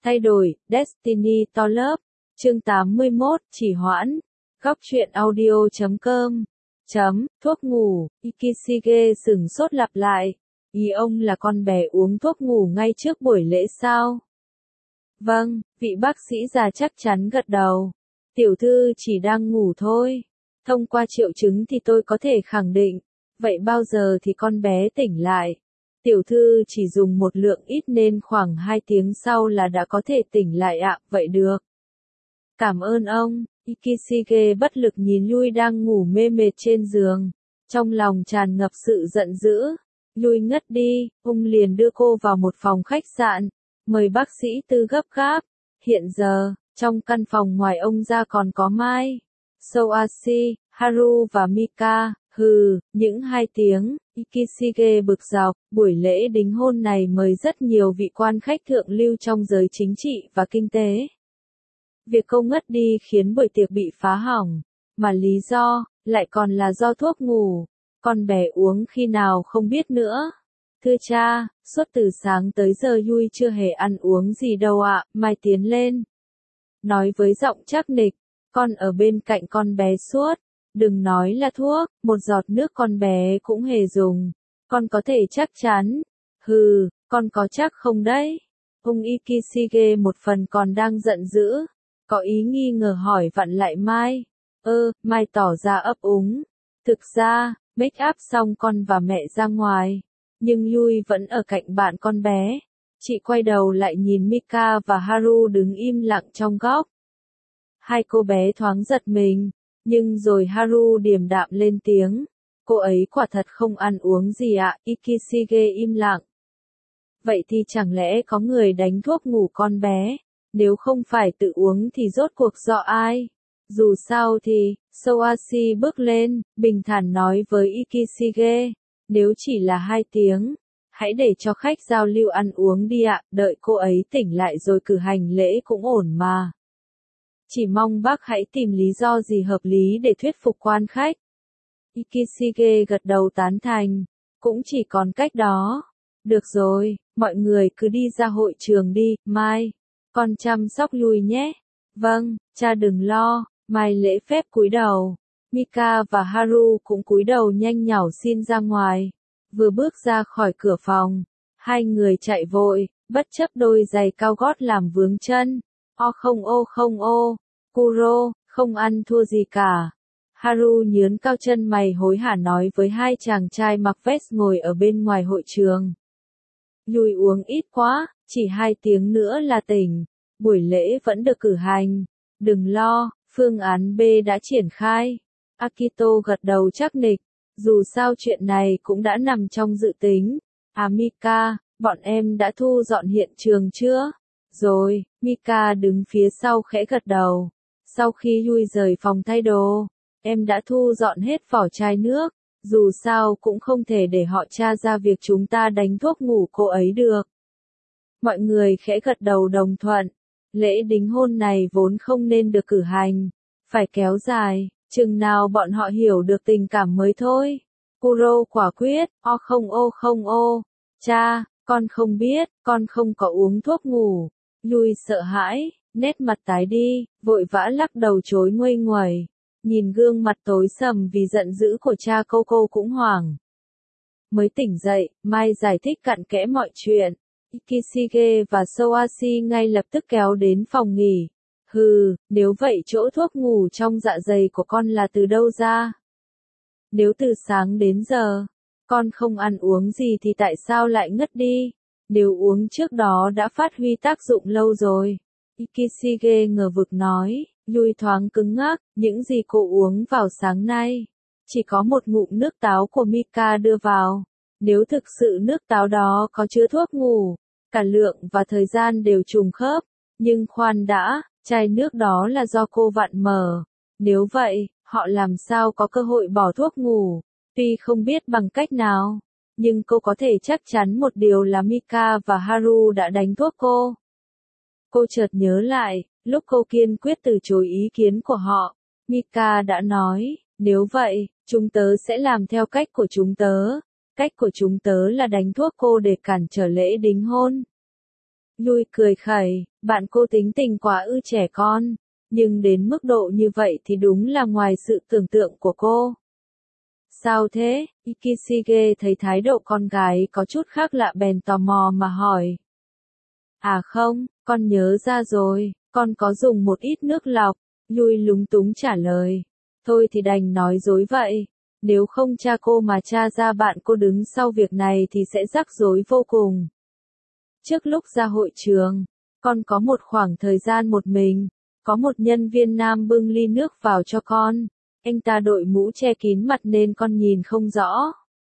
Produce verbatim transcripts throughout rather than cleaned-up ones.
Thay đổi, Destiny to lớp. Chương tám mươi mốt, chỉ hoãn. Góc truyện audio chấm com. Chấm, thuốc ngủ, Ikishige sửng sốt lặp lại. Ý ông là con bé uống thuốc ngủ ngay trước buổi lễ sao? Vâng, vị bác sĩ già chắc chắn gật đầu. Tiểu thư chỉ đang ngủ thôi. Thông qua triệu chứng thì tôi có thể khẳng định. Vậy bao giờ thì con bé tỉnh lại? Tiểu thư chỉ dùng một lượng ít nên khoảng hai tiếng sau là đã có thể tỉnh lại ạ, vậy được. Cảm ơn ông. Ikishige bất lực nhìn Yui đang ngủ mê mệt trên giường. Trong lòng tràn ngập sự giận dữ. Yui ngất đi, ông liền đưa cô vào một phòng khách sạn. Mời bác sĩ tư gấp gáp. Hiện giờ, trong căn phòng ngoài ông ra còn có Mai, Soashi, Haru và Mika. Hừ, những hai tiếng, Ikishige bực dọc, buổi lễ đính hôn này mời rất nhiều vị quan khách thượng lưu trong giới chính trị và kinh tế. Việc cô ngất đi khiến buổi tiệc bị phá hỏng, mà lý do, lại còn là do thuốc ngủ. Con bé uống khi nào không biết nữa. Thưa cha, suốt từ sáng tới giờ Yui chưa hề ăn uống gì đâu ạ, Mai tiến lên. Nói với giọng chắc nịch, con ở bên cạnh con bé suốt. Đừng nói là thuốc, một giọt nước con bé cũng hề dùng. Con có thể chắc chắn. Hừ, con có chắc không đấy? Ông Ikishige một phần còn đang giận dữ. Có ý nghi ngờ hỏi vặn lại Mai. Ơ, Mai tỏ ra ấp úng. Thực ra, make up xong con và mẹ ra ngoài. Nhưng Yui vẫn ở cạnh bạn con bé. Chị quay đầu lại nhìn Mika và Haru đứng im lặng trong góc. Hai cô bé thoáng giật mình. Nhưng rồi Haru điềm đạm lên tiếng. Cô ấy quả thật không ăn uống gì ạ, Ikishige im lặng. Vậy thì chẳng lẽ có người đánh thuốc ngủ con bé? Nếu không phải tự uống thì rốt cuộc do ai? Dù sao thì, Soashi bước lên, bình thản nói với Ikishige. Nếu chỉ là hai tiếng, hãy để cho khách giao lưu ăn uống đi ạ, đợi cô ấy tỉnh lại rồi cử hành lễ cũng ổn mà. Chỉ mong bác hãy tìm lý do gì hợp lý để thuyết phục quan khách. Ikishige gật đầu tán thành. Cũng chỉ còn cách đó. Được rồi, mọi người cứ đi ra hội trường đi, Mai. Con chăm sóc Yui nhé. Vâng, cha đừng lo. Mai lễ phép cúi đầu. Mika và Haru cũng cúi đầu nhanh nhảu xin ra ngoài. Vừa bước ra khỏi cửa phòng, hai người chạy vội, bất chấp đôi giày cao gót làm vướng chân. O không ô không ô. Kuro, không ăn thua gì cả. Haru nhướn cao chân mày hối hả nói với hai chàng trai mặc vest ngồi ở bên ngoài hội trường. Yui uống ít quá, chỉ hai tiếng nữa là tỉnh. Buổi lễ vẫn được cử hành. Đừng lo, phương án B đã triển khai. Akito gật đầu chắc nịch. Dù sao chuyện này cũng đã nằm trong dự tính. À Mika, bọn em đã thu dọn hiện trường chưa? Rồi, Mika đứng phía sau khẽ gật đầu. Sau khi Yui rời phòng thay đồ, em đã thu dọn hết vỏ chai nước. Dù sao cũng không thể để họ tra ra việc chúng ta đánh thuốc ngủ cô ấy được. Mọi người khẽ gật đầu đồng thuận. Lễ đính hôn này vốn không nên được cử hành. Phải kéo dài, chừng nào bọn họ hiểu được tình cảm mới thôi. Kuro quả quyết, o không ô không ô. Cha, con không biết, con không có uống thuốc ngủ. Yui sợ hãi, nét mặt tái đi, vội vã lắc đầu chối nguây nguẩy. Nhìn gương mặt tối sầm vì giận dữ của cha cô cô cũng hoảng. Mới tỉnh dậy, Mai giải thích cặn kẽ mọi chuyện. Ikishige và Soashi ngay lập tức kéo đến phòng nghỉ. Hừ, nếu vậy chỗ thuốc ngủ trong dạ dày của con là từ đâu ra? Nếu từ sáng đến giờ, con không ăn uống gì thì tại sao lại ngất đi? Nếu uống trước đó đã phát huy tác dụng lâu rồi. Ikishige ngờ vực nói, Yui thoáng cứng ngắc, những gì cô uống vào sáng nay? Chỉ có một ngụm nước táo của Mika đưa vào. Nếu thực sự nước táo đó có chứa thuốc ngủ, cả lượng và thời gian đều trùng khớp. Nhưng khoan đã, chai nước đó là do cô vặn mở. Nếu vậy, họ làm sao có cơ hội bỏ thuốc ngủ? Tuy không biết bằng cách nào, nhưng cô có thể chắc chắn một điều là Mika và Haru đã đánh thuốc cô. Cô chợt nhớ lại, lúc cô kiên quyết từ chối ý kiến của họ, Mika đã nói, nếu vậy, chúng tớ sẽ làm theo cách của chúng tớ. Cách của chúng tớ là đánh thuốc cô để cản trở lễ đính hôn. Yui cười khẩy, Bạn cô tính tình quá ư trẻ con, nhưng đến mức độ như vậy thì đúng là ngoài sự tưởng tượng của cô. Sao thế? Ikishige thấy thái độ con gái có chút khác lạ bèn tò mò mà hỏi. À không, con nhớ ra rồi, con có dùng một ít nước lọc, Yui lúng túng trả lời. Thôi thì đành nói dối vậy, nếu không cha cô mà tra ra bạn cô đứng sau việc này thì sẽ rắc rối vô cùng. Trước lúc ra hội trường, con có một khoảng thời gian một mình, có một nhân viên nam bưng ly nước vào cho con, anh ta đội mũ che kín mặt nên con nhìn không rõ.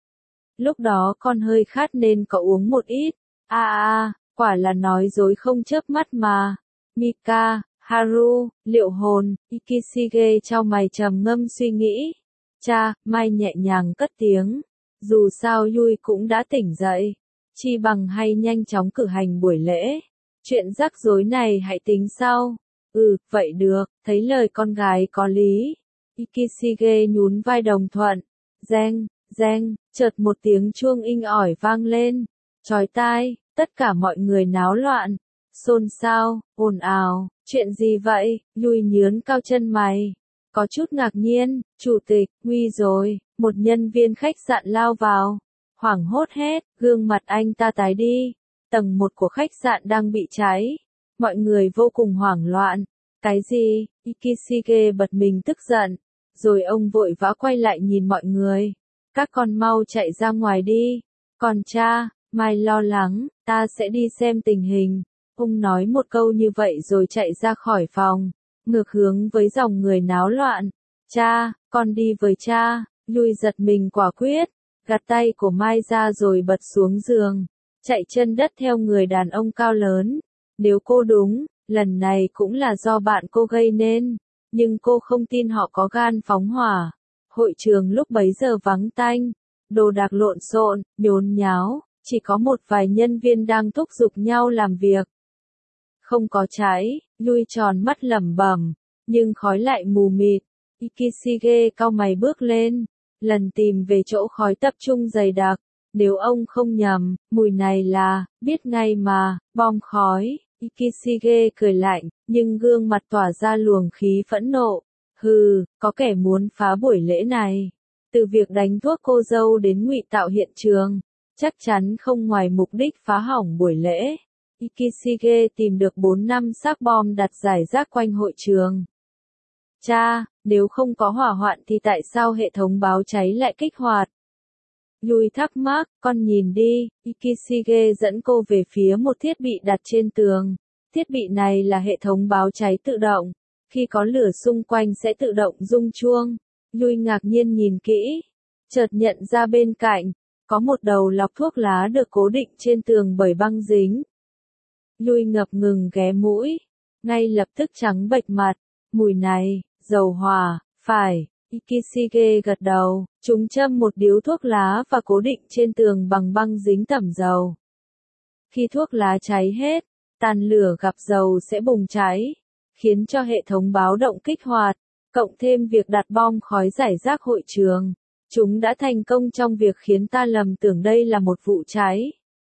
Lúc đó con hơi khát nên có uống một ít, à à, quả là nói dối không chớp mắt mà. Mika, Haru, liệu hồn, Ikishige chau mày trầm ngâm suy nghĩ. Cha, Mai nhẹ nhàng cất tiếng, dù sao Yui cũng đã tỉnh dậy, chi bằng hay nhanh chóng cử hành buổi lễ. Chuyện rắc rối này hãy tính sau. Ừ, vậy được, thấy lời con gái có lý. Ikishige nhún vai đồng thuận. Reng, reng, chợt một tiếng chuông inh ỏi vang lên. Chói tai, tất cả mọi người náo loạn. Xôn xao, ồn ào, chuyện gì vậy? Yui nhướn cao chân mày. Có chút ngạc nhiên, chủ tịch, nguy rồi, một nhân viên khách sạn lao vào. Hoảng hốt hét, gương mặt anh ta tái đi. Tầng một của khách sạn đang bị cháy. Mọi người vô cùng hoảng loạn. Cái gì? Ikishige bật mình tức giận. Rồi ông vội vã quay lại nhìn mọi người. Các con mau chạy ra ngoài đi. Còn cha, Mai lo lắng, ta sẽ đi xem tình hình. Ông nói một câu như vậy rồi chạy ra khỏi phòng. Ngược hướng với dòng người náo loạn. Cha, con đi với cha. Yui giật mình quả quyết. Gạt tay của Mai ra rồi bật xuống giường. Chạy chân đất theo người đàn ông cao lớn. Nếu cô đúng, lần này cũng là do bạn cô gây nên. Nhưng cô không tin họ có gan phóng hỏa. Hội trường lúc bấy giờ vắng tanh. Đồ đạc lộn xộn, nhốn nháo. Chỉ có một vài nhân viên đang thúc giục nhau làm việc. Không có cháy, Yui tròn mắt lẩm bẩm, nhưng khói lại mù mịt. Ikishige cau mày bước lên, lần tìm về chỗ khói tập trung dày đặc. Nếu ông không nhầm, mùi này là, biết ngay mà, bom khói. Ikishige cười lạnh, nhưng gương mặt tỏa ra luồng khí phẫn nộ. Hừ, có kẻ muốn phá buổi lễ này. Từ việc đánh thuốc cô dâu đến ngụy tạo hiện trường, chắc chắn không ngoài mục đích phá hỏng buổi lễ. Ikishige tìm được bốn năm xác bom đặt rải rác quanh hội trường. Cha, nếu không có hỏa hoạn thì tại sao hệ thống báo cháy lại kích hoạt? Yui thắc mắc, con nhìn đi. Ikishige dẫn cô về phía một thiết bị đặt trên tường. Thiết bị này là hệ thống báo cháy tự động. Khi có lửa xung quanh sẽ tự động rung chuông. Yui ngạc nhiên nhìn kỹ. Chợt nhận ra bên cạnh, có một đầu lọc thuốc lá được cố định trên tường bởi băng dính. Yui ngập ngừng ghé mũi. Ngay lập tức trắng bệch mặt. Mùi này, dầu hỏa, phải. Ikishige gật đầu. Chúng châm một điếu thuốc lá và cố định trên tường bằng băng dính tẩm dầu. Khi thuốc lá cháy hết, tàn lửa gặp dầu sẽ bùng cháy, khiến cho hệ thống báo động kích hoạt. Cộng thêm việc đặt bom khói rải rác hội trường, chúng đã thành công trong việc khiến ta lầm tưởng đây là một vụ cháy.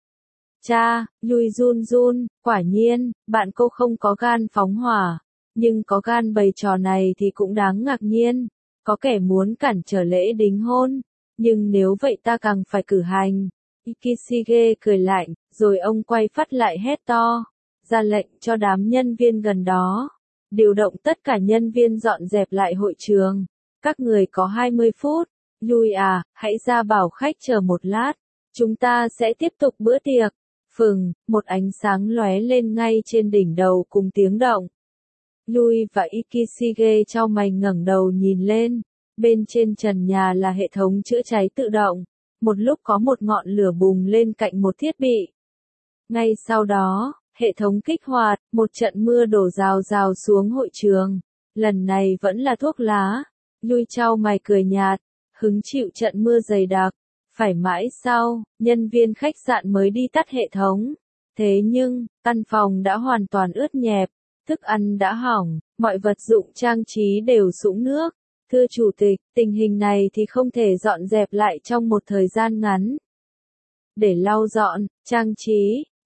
Cha, Yui run run, quả nhiên, bạn cô không có gan phóng hỏa, nhưng có gan bày trò này thì cũng đáng ngạc nhiên. Có kẻ muốn cản trở lễ đính hôn, nhưng nếu vậy ta càng phải cử hành. Ikishige cười lạnh, rồi ông quay phát lại hét to, ra lệnh cho đám nhân viên gần đó. Điều động tất cả nhân viên dọn dẹp lại hội trường. Các người có hai mươi phút. Yui à, hãy ra bảo khách chờ một lát. Chúng ta sẽ tiếp tục bữa tiệc. Phừng, một ánh sáng lóe lên ngay trên đỉnh đầu cùng tiếng động. Yui và Ikishige chau mày ngẩng đầu nhìn lên. Bên trên trần nhà là hệ thống chữa cháy tự động. Một lúc có một ngọn lửa bùng lên cạnh một thiết bị. Ngay sau đó, hệ thống kích hoạt, một trận mưa đổ rào rào xuống hội trường. Lần này vẫn là thuốc lá. Yui chau mày cười nhạt, hứng chịu trận mưa dày đặc. Phải mãi sau, nhân viên khách sạn mới đi tắt hệ thống. Thế nhưng, căn phòng đã hoàn toàn ướt nhẹp, thức ăn đã hỏng, mọi vật dụng trang trí đều sũng nước. Thưa chủ tịch, tình hình này thì không thể dọn dẹp lại trong một thời gian ngắn. Để lau dọn, trang trí,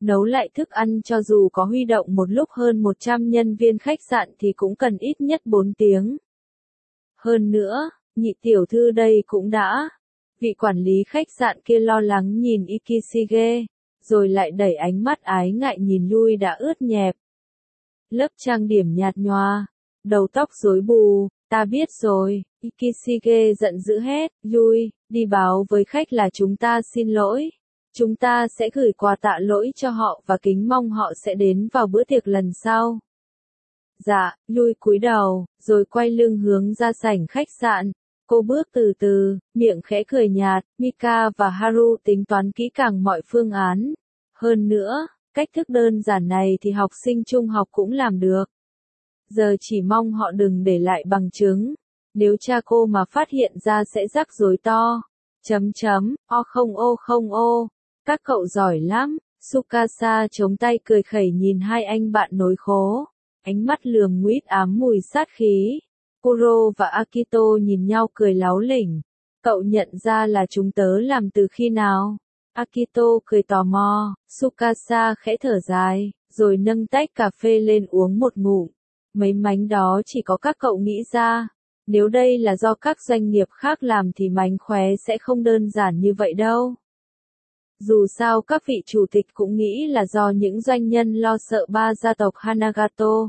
Nấu lại thức ăn cho dù có huy động một lúc hơn một trăm nhân viên khách sạn thì cũng cần ít nhất bốn tiếng. Hơn nữa, nhị tiểu thư đây cũng đã. Vị quản lý khách sạn kia lo lắng nhìn Ikishige, rồi lại đẩy ánh mắt ái ngại nhìn Yui đã ướt nhẹp. Lớp trang điểm nhạt nhòa, đầu tóc rối bù, ta biết rồi, Ikishige giận dữ hét, Yui, đi báo với khách là chúng ta xin lỗi. Chúng ta sẽ gửi quà tạ lỗi cho họ và kính mong họ sẽ đến vào bữa tiệc lần sau. Dạ, Yui cúi đầu, rồi quay lưng hướng ra sảnh khách sạn. Cô bước từ từ, miệng khẽ cười nhạt, Mika và Haru tính toán kỹ càng mọi phương án. Hơn nữa, cách thức đơn giản này thì học sinh trung học cũng làm được. Giờ chỉ mong họ đừng để lại bằng chứng. Nếu cha cô mà phát hiện ra sẽ rắc rối to. Chấm chấm, o không ô không ô. Các cậu giỏi lắm. Tsukasa chống tay cười khẩy nhìn hai anh bạn nối khố. Ánh mắt lườm nguýt ám mùi sát khí. Kuro và Akito nhìn nhau cười láo lỉnh. Cậu nhận ra là chúng tớ làm từ khi nào? Akito cười tò mò. Tsukasa khẽ thở dài, rồi nâng tách cà phê lên uống một ngụm. Mấy mánh đó chỉ có các cậu nghĩ ra. Nếu đây là do các doanh nghiệp khác làm thì mánh khóe sẽ không đơn giản như vậy đâu. Dù sao các vị chủ tịch cũng nghĩ là do những doanh nhân lo sợ ba gia tộc Hanagato,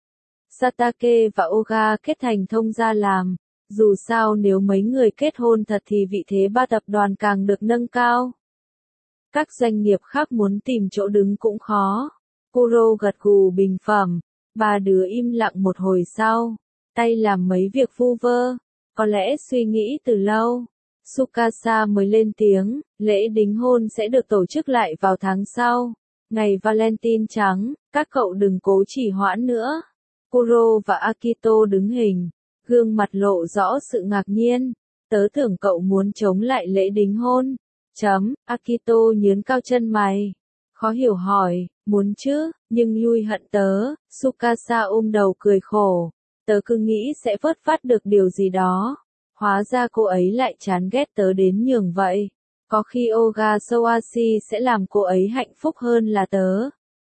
Satake và Oga kết thành thông gia làm. Dù sao nếu mấy người kết hôn thật thì vị thế ba tập đoàn càng được nâng cao. Các doanh nghiệp khác muốn tìm chỗ đứng cũng khó. Kuro gật gù bình phẩm. Ba đứa im lặng một hồi sau. Tay làm mấy việc vu vơ. Có lẽ suy nghĩ từ lâu. Tsukasa mới lên tiếng. Lễ đính hôn sẽ được tổ chức lại vào tháng sau. Ngày Valentine trắng. Các cậu đừng cố trì hoãn nữa. Kuro và Akito đứng hình. Gương mặt lộ rõ sự ngạc nhiên. Tớ tưởng cậu muốn chống lại lễ đính hôn. Chấm, Akito nhướng cao chân mày. Khó hiểu hỏi, muốn chứ, nhưng Yui hận tớ. Tsukasa ôm đầu cười khổ. Tớ cứ nghĩ sẽ vớt vát được điều gì đó. Hóa ra cô ấy lại chán ghét tớ đến nhường vậy. Có khi Oga Soashi sẽ làm cô ấy hạnh phúc hơn là tớ.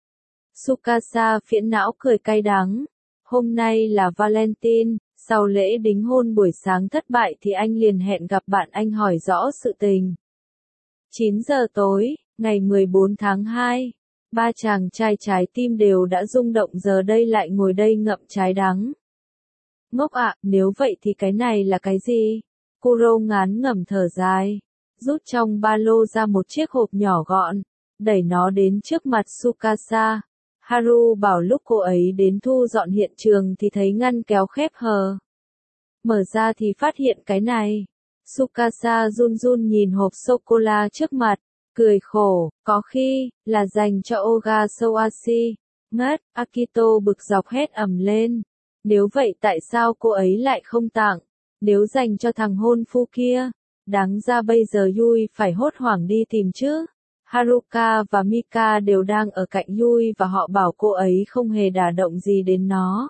Tsukasa phiền não cười cay đắng. Hôm nay là Valentine, sau lễ đính hôn buổi sáng thất bại thì anh liền hẹn gặp bạn anh hỏi rõ sự tình. chín giờ tối, ngày mười bốn tháng hai, ba chàng trai trái tim đều đã rung động giờ đây lại ngồi đây ngậm trái đắng. Ngốc ạ, nếu vậy thì cái này là cái gì? Kuro ngán ngẩm thở dài, rút trong ba lô ra một chiếc hộp nhỏ gọn, đẩy nó đến trước mặt Tsukasa. Haru bảo lúc cô ấy đến thu dọn hiện trường thì thấy ngăn kéo khép hờ. Mở ra thì phát hiện cái này. Tsukasa run run nhìn hộp sô-cô-la trước mặt, cười khổ, có khi, là dành cho Oga Soashi. Ngất, Akito bực dọc hét ầm lên. Nếu vậy tại sao cô ấy lại không tặng? Nếu dành cho thằng hôn phu kia, đáng ra bây giờ Yui phải hốt hoảng đi tìm chứ. Haruka và Mika đều đang ở cạnh Yui và họ bảo cô ấy không hề đả động gì đến nó.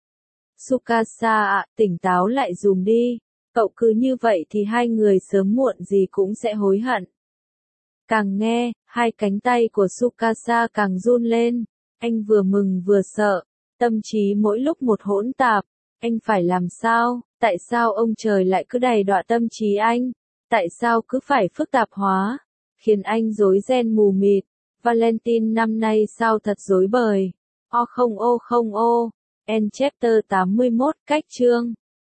Tsukasa ạ, tỉnh táo lại dùm đi. Cậu cứ như vậy thì hai người sớm muộn gì cũng sẽ hối hận. Càng nghe, hai cánh tay của Tsukasa càng run lên. Anh vừa mừng vừa sợ. Tâm trí mỗi lúc một hỗn tạp. Anh phải làm sao? Tại sao ông trời lại cứ đầy đọa tâm trí anh? Tại sao cứ phải phức tạp hóa? Khiến anh rối ren mù mịt. Valentine năm nay sao thật rối bời. O không ô không ô. End chapter tám mươi mốt, cách chương.